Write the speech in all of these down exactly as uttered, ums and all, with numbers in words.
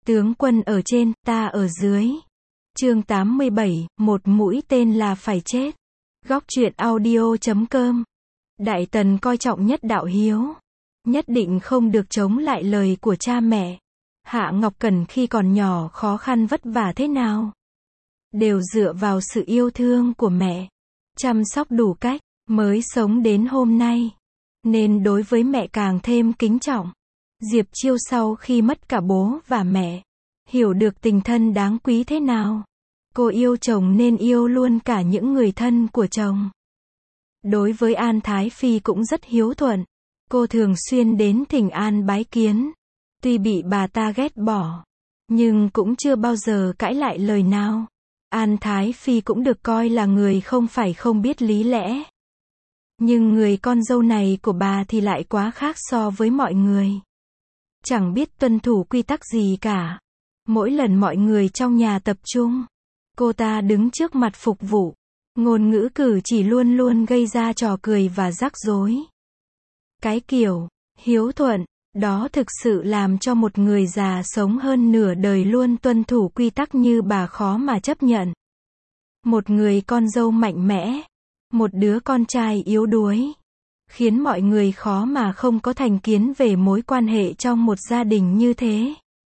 Tướng quân ở trên, ta ở dưới. Chương tám mươi bảy, một mũi tên là phải chết. Góc truyện audio chấm com. Đại tần coi trọng nhất đạo hiếu. Nhất định không được chống lại lời của cha mẹ. Hạ Ngọc Cẩn khi còn nhỏ khó khăn vất vả thế nào, đều dựa vào sự yêu thương của mẹ, chăm sóc đủ cách, mới sống đến hôm nay. Nên đối với mẹ càng thêm kính trọng. Diệp Chiêu sau khi mất cả bố và mẹ, hiểu được tình thân đáng quý thế nào. Cô yêu chồng nên yêu luôn cả những người thân của chồng. Đối với An Thái Phi cũng rất hiếu thuận. Cô thường xuyên đến thỉnh an bái kiến. Tuy bị bà ta ghét bỏ, nhưng cũng chưa bao giờ cãi lại lời nào. An Thái Phi cũng được coi là người không phải không biết lý lẽ. Nhưng người con dâu này của bà thì lại quá khác so với mọi người. Chẳng biết tuân thủ quy tắc gì cả. Mỗi lần mọi người trong nhà tập trung, cô ta đứng trước mặt phục vụ. Ngôn ngữ cử chỉ luôn luôn gây ra trò cười và rắc rối. Cái kiểu hiếu thuận đó thực sự làm cho một người già sống hơn nửa đời luôn tuân thủ quy tắc như bà khó mà chấp nhận. Một người con dâu mạnh mẽ, một đứa con trai yếu đuối, khiến mọi người khó mà không có thành kiến về mối quan hệ trong một gia đình như thế.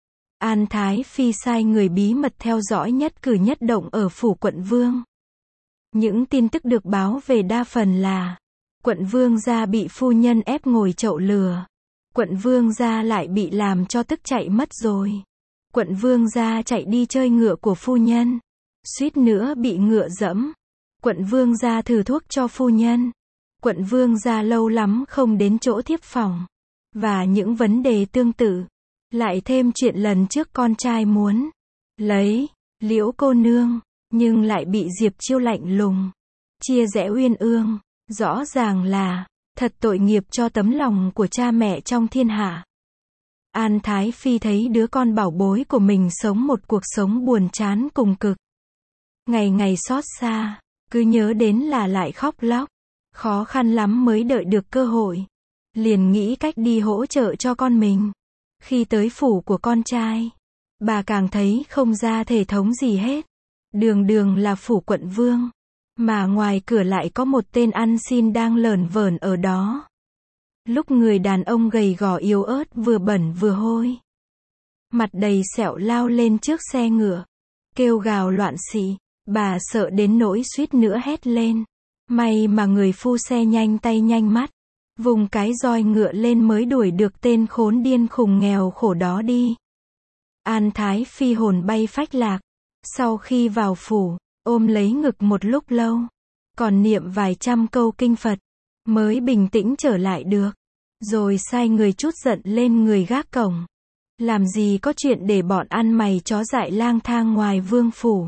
An Thái Phi sai người bí mật theo dõi nhất cử nhất động ở phủ quận vương. Những tin tức được báo về đa phần là quận vương gia bị phu nhân ép ngồi chậu lừa. Quận vương gia lại bị làm cho tức chạy mất rồi. Quận vương gia chạy đi chơi ngựa của phu nhân, suýt nữa bị ngựa dẫm. Quận vương gia thử thuốc cho phu nhân. Quận vương gia lâu lắm không đến chỗ thiếp phòng. Và những vấn đề tương tự. Lại thêm chuyện lần trước con trai muốn lấy Liễu cô nương, nhưng lại bị Diệp Chiêu lạnh lùng chia rẽ uyên ương. Rõ ràng là thật tội nghiệp cho tấm lòng của cha mẹ trong thiên hạ. An Thái Phi thấy đứa con bảo bối của mình sống một cuộc sống buồn chán cùng cực. Ngày ngày xót xa, cứ nhớ đến là lại khóc lóc. Khó khăn lắm mới đợi được cơ hội. Liền nghĩ cách đi hỗ trợ cho con mình. Khi tới phủ của con trai, bà càng thấy không ra thể thống gì hết. Đường đường là phủ quận vương, mà ngoài cửa lại có một tên ăn xin đang lởn vởn ở đó. Lúc người đàn ông gầy gò yếu ớt vừa bẩn vừa hôi, mặt đầy sẹo lao lên trước xe ngựa, kêu gào loạn xị. Bà sợ đến nỗi suýt nữa hét lên. May mà người phu xe nhanh tay nhanh mắt, vùng cái roi ngựa lên mới đuổi được tên khốn điên khùng nghèo khổ đó đi. An Thái Phi hồn bay phách lạc. Sau khi vào phủ, ôm lấy ngực một lúc lâu, còn niệm vài trăm câu kinh Phật, mới bình tĩnh trở lại được. Rồi sai người trút giận lên người gác cổng. Làm gì có chuyện để bọn ăn mày chó dại lang thang ngoài vương phủ.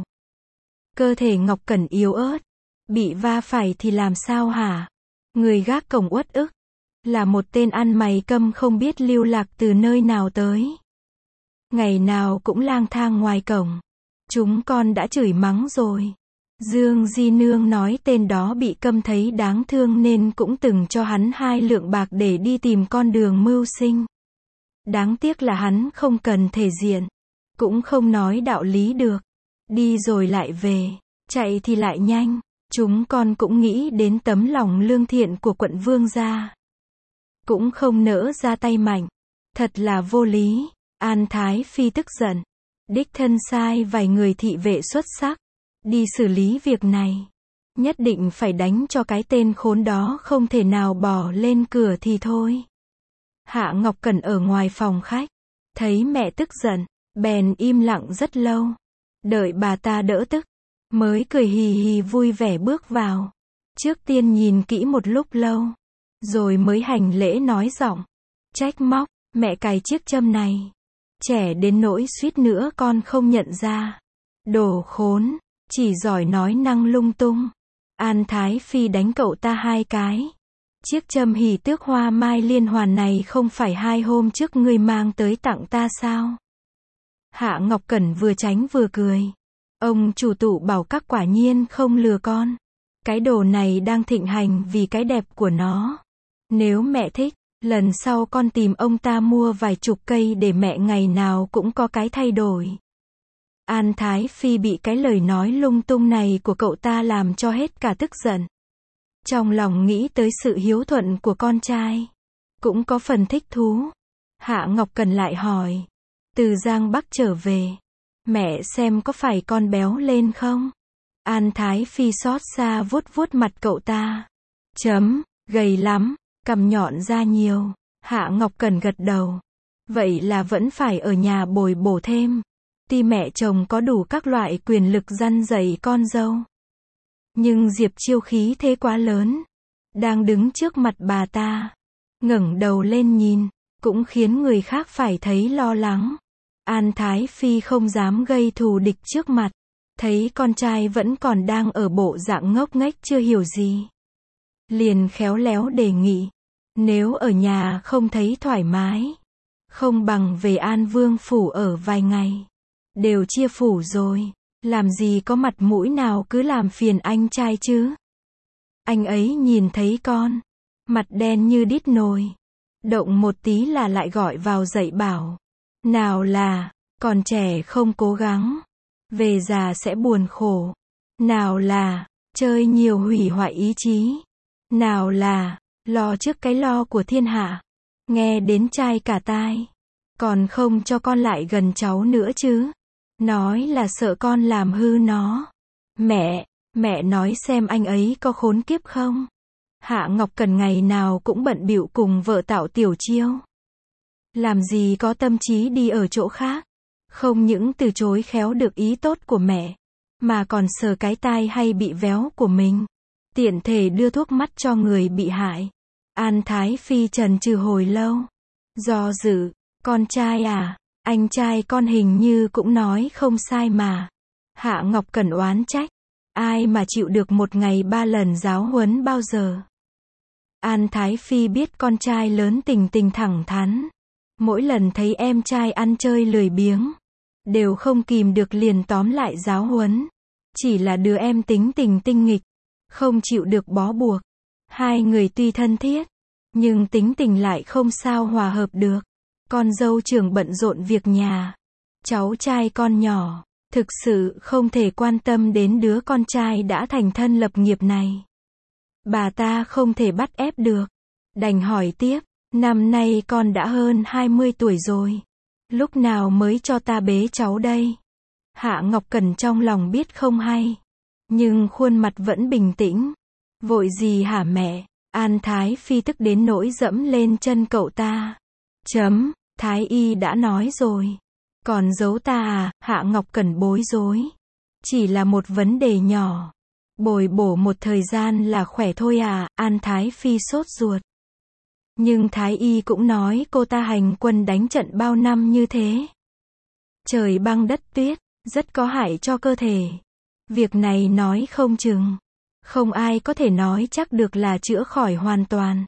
Cơ thể Ngọc Cẩn yếu ớt, bị va phải thì làm sao hả? Người gác cổng uất ức, là một tên ăn mày câm không biết lưu lạc từ nơi nào tới. Ngày nào cũng lang thang ngoài cổng. Chúng con đã chửi mắng rồi. Dương Di Nương nói tên đó bị câm thấy đáng thương nên cũng từng cho hắn hai lượng bạc để đi tìm con đường mưu sinh. Đáng tiếc là hắn không cần thể diện, cũng không nói đạo lý được. Đi rồi lại về, chạy thì lại nhanh. Chúng con cũng nghĩ đến tấm lòng lương thiện của quận vương gia, cũng không nỡ ra tay mạnh. Thật là vô lý. An Thái Phi tức giận, đích thân sai vài người thị vệ xuất sắc đi xử lý việc này. Nhất định phải đánh cho cái tên khốn đó không thể nào bỏ lên cửa thì thôi. Hạ Ngọc Cẩn ở ngoài phòng khách, thấy mẹ tức giận, bèn im lặng rất lâu. Đợi bà ta đỡ tức, mới cười hì hì vui vẻ bước vào. Trước tiên nhìn kỹ một lúc lâu, rồi mới hành lễ nói giọng trách móc, mẹ cài chiếc châm này trẻ đến nỗi suýt nữa con không nhận ra. Đồ khốn, chỉ giỏi nói năng lung tung. An Thái Phi đánh cậu ta hai cái. Chiếc châm hỷ tước hoa mai liên hoàn này không phải hai hôm trước ngươi mang tới tặng ta sao? Hạ Ngọc Cẩn vừa tránh vừa cười. Ông chủ tụ bảo các quả nhiên không lừa con. Cái đồ này đang thịnh hành vì cái đẹp của nó. Nếu mẹ thích, Lần sau con tìm ông ta mua vài chục cây để mẹ ngày nào cũng có cái thay đổi. An Thái Phi bị cái lời nói lung tung này của cậu ta làm cho hết cả tức giận. Trong lòng nghĩ tới sự hiếu thuận của con trai. Cũng có phần thích thú. Hạ Ngọc Cần lại hỏi. Từ Giang Bắc trở về. Mẹ xem có phải con béo lên không? An Thái Phi xót xa vuốt vuốt mặt cậu ta. Chấm, gầy lắm, cằm nhọn ra nhiều. Hạ Ngọc Cần gật đầu. Vậy là vẫn phải ở nhà bồi bổ thêm. Tuy mẹ chồng có đủ các loại quyền lực răn dạy con dâu. Nhưng Diệp Chiêu khí thế quá lớn. Đang đứng trước mặt bà ta. Ngẩng đầu lên nhìn. Cũng khiến người khác phải thấy lo lắng. An Thái Phi không dám gây thù địch trước mặt. Thấy con trai vẫn còn đang ở bộ dạng ngốc nghếch chưa hiểu gì. Liền khéo léo đề nghị. Nếu ở nhà không thấy thoải mái. Không bằng về An Vương phủ ở vài ngày. Đều chia phủ rồi. Làm gì có mặt mũi nào cứ làm phiền anh trai chứ. Anh ấy nhìn thấy con. Mặt đen như đít nồi. Động một tí là lại gọi vào dạy bảo. Nào là, còn trẻ không cố gắng. Về già sẽ buồn khổ. Nào là, chơi nhiều hủy hoại ý chí. Nào là, lo trước cái lo của thiên hạ. Nghe đến chai cả tai. Còn không cho con lại gần cháu nữa chứ. Nói là sợ con làm hư nó. Mẹ, mẹ nói xem anh ấy có khốn kiếp không? Hạ Ngọc Cần ngày nào cũng bận bịu cùng vợ tạo tiểu chiêu. Làm gì có tâm trí đi ở chỗ khác. Không những từ chối khéo được ý tốt của mẹ. Mà còn sờ cái tai hay bị véo của mình. Tiện thể đưa thuốc mắt cho người bị hại. An Thái Phi trần trừ hồi lâu. Do dự, con trai à, anh trai con hình như cũng nói không sai mà. Hạ Ngọc Cần oán trách. Ai mà chịu được một ngày ba lần giáo huấn bao giờ. An Thái Phi biết con trai lớn tình tình thẳng thắn. Mỗi lần thấy em trai ăn chơi lười biếng. Đều không kìm được liền tóm lại giáo huấn. Chỉ là đứa em tính tình tinh nghịch. Không chịu được bó buộc. Hai người tuy thân thiết. Nhưng tính tình lại không sao hòa hợp được. Con dâu trưởng bận rộn việc nhà. Cháu trai con nhỏ. Thực sự không thể quan tâm đến đứa con trai đã thành thân lập nghiệp này. Bà ta không thể bắt ép được. Đành hỏi tiếp. Năm nay con đã hơn hai mươi tuổi rồi. Lúc nào mới cho ta bế cháu đây? Hạ Ngọc Cần trong lòng biết không hay. Nhưng khuôn mặt vẫn bình tĩnh. Vội gì hả mẹ? An Thái Phi tức đến nỗi dẫm lên chân cậu ta. Chấm, Thái Y đã nói rồi. Còn giấu ta à? Hạ Ngọc Cần bối rối. Chỉ là một vấn đề nhỏ. Bồi bổ một thời gian là khỏe thôi à? An Thái Phi sốt ruột. Nhưng Thái Y cũng nói cô ta hành quân đánh trận bao năm như thế. Trời băng đất tuyết, rất có hại cho cơ thể. Việc này nói không chừng. Không ai có thể nói chắc được là chữa khỏi hoàn toàn.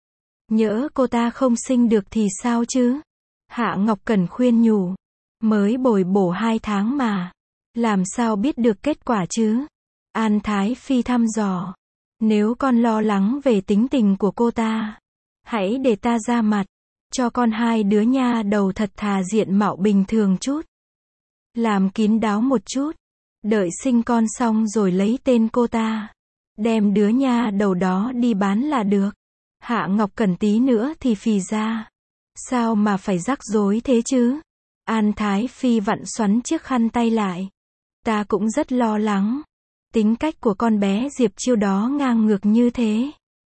Nhỡ cô ta không sinh được thì sao chứ? Hạ Ngọc Cần khuyên nhủ. Mới bồi bổ hai tháng mà. Làm sao biết được kết quả chứ? An Thái Phi thăm dò. Nếu con lo lắng về tính tình của cô ta. Hãy để ta ra mặt. Cho con hai đứa nha đầu thật thà diện mạo bình thường chút. Làm kín đáo một chút. Đợi sinh con xong rồi lấy tên cô ta. Đem đứa nha đầu đó đi bán là được. Hạ Ngọc Cần tí nữa thì phì ra. Sao mà phải rắc rối thế chứ? An Thái Phi vặn xoắn chiếc khăn tay lại. Ta cũng rất lo lắng. Tính cách của con bé Diệp Chiêu đó ngang ngược như thế.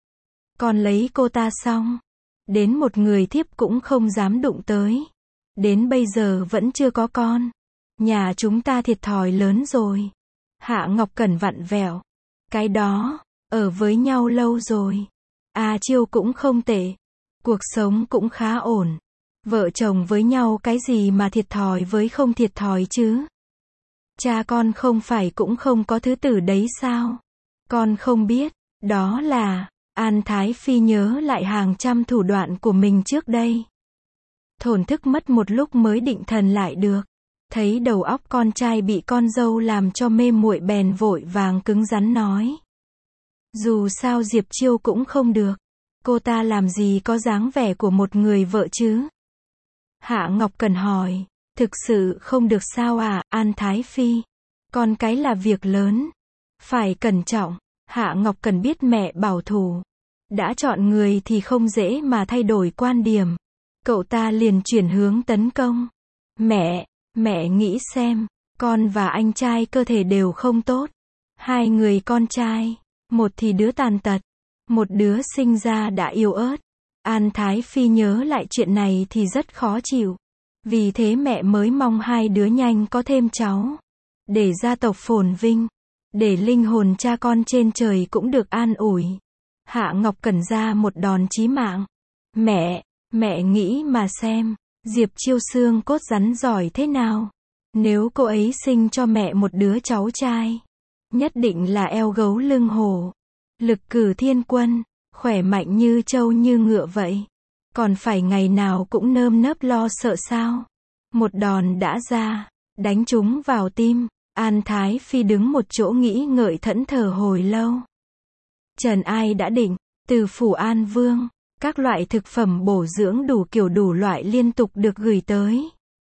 Con lấy cô ta xong. Đến một người thiếp cũng không dám đụng tới. Đến bây giờ vẫn chưa có con. Nhà chúng ta thiệt thòi lớn rồi. Hạ Ngọc Cần vặn vẹo. Cái đó, ở với nhau lâu rồi. A Chiêu cũng không tệ. Cuộc sống cũng khá ổn. Vợ chồng với nhau cái gì mà thiệt thòi với không thiệt thòi chứ? Cha con không phải cũng không có thứ tử đấy sao? Con không biết. Đó là... An Thái Phi nhớ lại hàng trăm thủ đoạn của mình trước đây. Thổn thức mất một lúc mới định thần lại được. Thấy đầu óc con trai bị con dâu làm cho mê muội bèn vội vàng cứng rắn nói. Dù sao Diệp Chiêu cũng không được. Cô ta làm gì có dáng vẻ của một người vợ chứ? Hạ Ngọc Cẩn hỏi. Thực sự không được sao à, An Thái Phi? Con cái là việc lớn. Phải cẩn trọng. Hạ Ngọc Cẩn biết mẹ bảo thủ. Đã chọn người thì không dễ mà thay đổi quan điểm. Cậu ta liền chuyển hướng tấn công. Mẹ, mẹ nghĩ xem, con và anh trai cơ thể đều không tốt. Hai người con trai, một thì đứa tàn tật, một đứa sinh ra đã yếu ớt. An Thái Phi nhớ lại chuyện này thì rất khó chịu. Vì thế mẹ mới mong hai đứa nhanh có thêm cháu. Để gia tộc phồn vinh. Để linh hồn cha con trên trời cũng được an ủi. Hạ Ngọc Cẩn ra một đòn chí mạng. Mẹ, mẹ nghĩ mà xem, Diệp Chiêu xương cốt rắn giỏi thế nào. Nếu cô ấy sinh cho mẹ một đứa cháu trai, nhất định là eo gấu lưng hổ. Lực cử thiên quân, khỏe mạnh như trâu như ngựa vậy. Còn phải ngày nào cũng nơm nớp lo sợ sao. Một đòn đã ra, đánh trúng vào tim. An Thái Phi đứng một chỗ nghĩ ngợi thẫn thờ hồi lâu. Trần Ai đã định, từ phủ An Vương, các loại thực phẩm bổ dưỡng đủ kiểu đủ loại liên tục được gửi tới.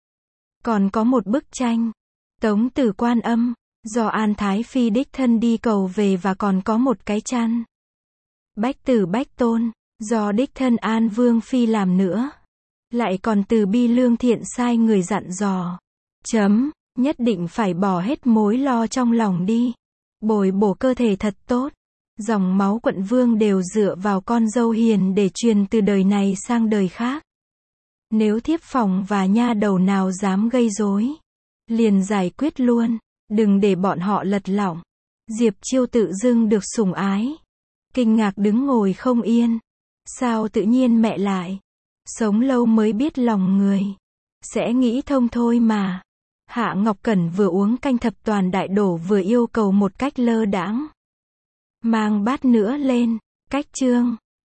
Còn có một bức tranh, Tống Tử Quan Âm, do An Thái Phi đích thân đi cầu về và còn có một cái chăn. Bách Tử Bách Tôn, do đích thân An Vương Phi làm nữa. Lại còn từ Bi Lương Thiện sai người dặn dò. Chấm, nhất định phải bỏ hết mối lo trong lòng đi. Bồi bổ cơ thể thật tốt. Dòng máu quận vương đều dựa vào con dâu hiền để truyền từ đời này sang đời khác. Nếu thiếp phòng và nha đầu nào dám gây rối, liền giải quyết luôn, đừng để bọn họ lật lọng. Diệp Chiêu tự dưng được sủng ái. Kinh ngạc đứng ngồi không yên. Sao tự nhiên mẹ lại? Sống lâu mới biết lòng người. Sẽ nghĩ thông thôi mà. Hạ Ngọc Cẩn vừa uống canh thập toàn đại đổ vừa yêu cầu một cách lơ đãng. Mang bát nữa lên. Cách chương.